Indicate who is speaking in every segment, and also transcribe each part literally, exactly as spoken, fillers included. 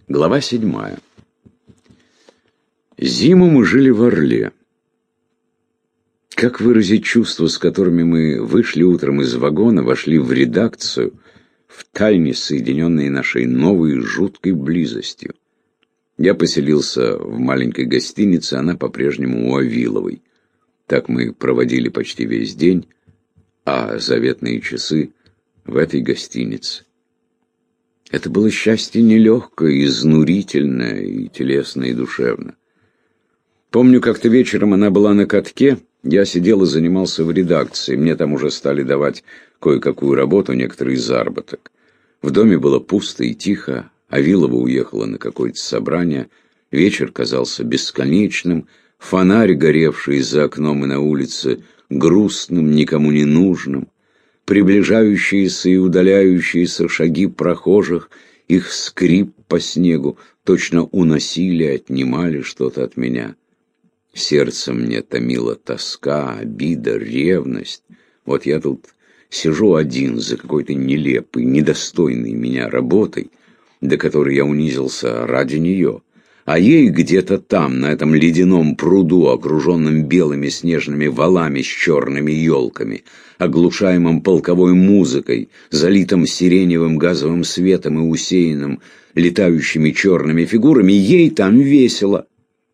Speaker 1: Глава седьмая. Зиму мы жили в Орле. Как выразить чувства, с которыми мы вышли утром из вагона, вошли в редакцию, втайне соединенные нашей новой жуткой близостью? Я поселился в маленькой гостинице, она по-прежнему у Авиловой. Так мы проводили почти весь день, а заветные часы в этой гостинице. Это было счастье нелегкое, изнурительное, и телесно, и душевно. Помню, как-то вечером она была на катке, я сидел и занимался в редакции, мне там уже стали давать кое-какую работу, некоторый заработок. В доме было пусто и тихо, Авилова уехала на какое-то собрание, вечер казался бесконечным, фонарь, горевший за окном и на улице, грустным, никому не нужным. Приближающиеся и удаляющиеся шаги прохожих, их скрип по снегу точно уносили, отнимали что-то от меня. Сердце мне томила тоска, обида, ревность. Вот я тут сижу один за какой-то нелепой, недостойной меня работой, до которой я унизился ради нее. А ей где-то там, на этом ледяном пруду, окруженном белыми снежными валами с черными елками, оглушаемым полковой музыкой, залитым сиреневым газовым светом и усеянным летающими черными фигурами, ей там весело.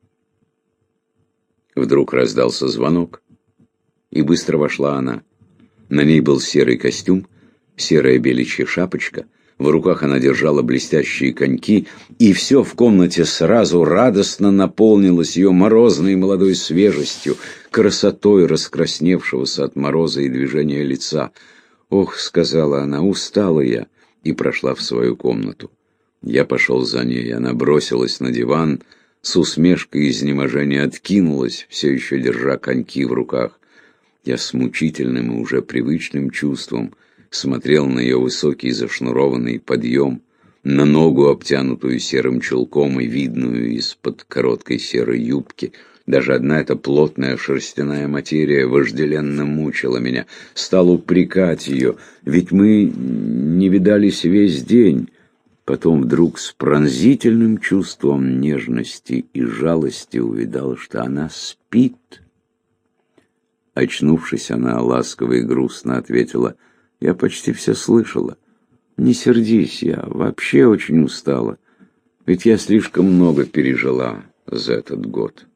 Speaker 1: Вдруг раздался звонок, и быстро вошла она. На ней был серый костюм, серая беличья шапочка, в руках она держала блестящие коньки, и все в комнате сразу радостно наполнилось ее морозной молодой свежестью, красотой раскрасневшегося от мороза и движения лица. «Ох», — сказала она, — «устала я», и прошла в свою комнату. Я пошел за ней, она бросилась на диван, с усмешкой изнеможения откинулась, все еще держа коньки в руках. Я с мучительным и уже привычным чувством смотрел на ее высокий зашнурованный подъем, на ногу, обтянутую серым чулком и видную из-под короткой серой юбки. Даже одна эта плотная шерстяная материя вожделенно мучила меня. Стал упрекать ее, ведь мы не видались весь день. Потом вдруг с пронзительным чувством нежности и жалости увидал, что она спит. Очнувшись, она ласково и грустно ответила: «Я почти все слышала. Не сердись, я вообще очень устала. Ведь я слишком много пережила за этот год».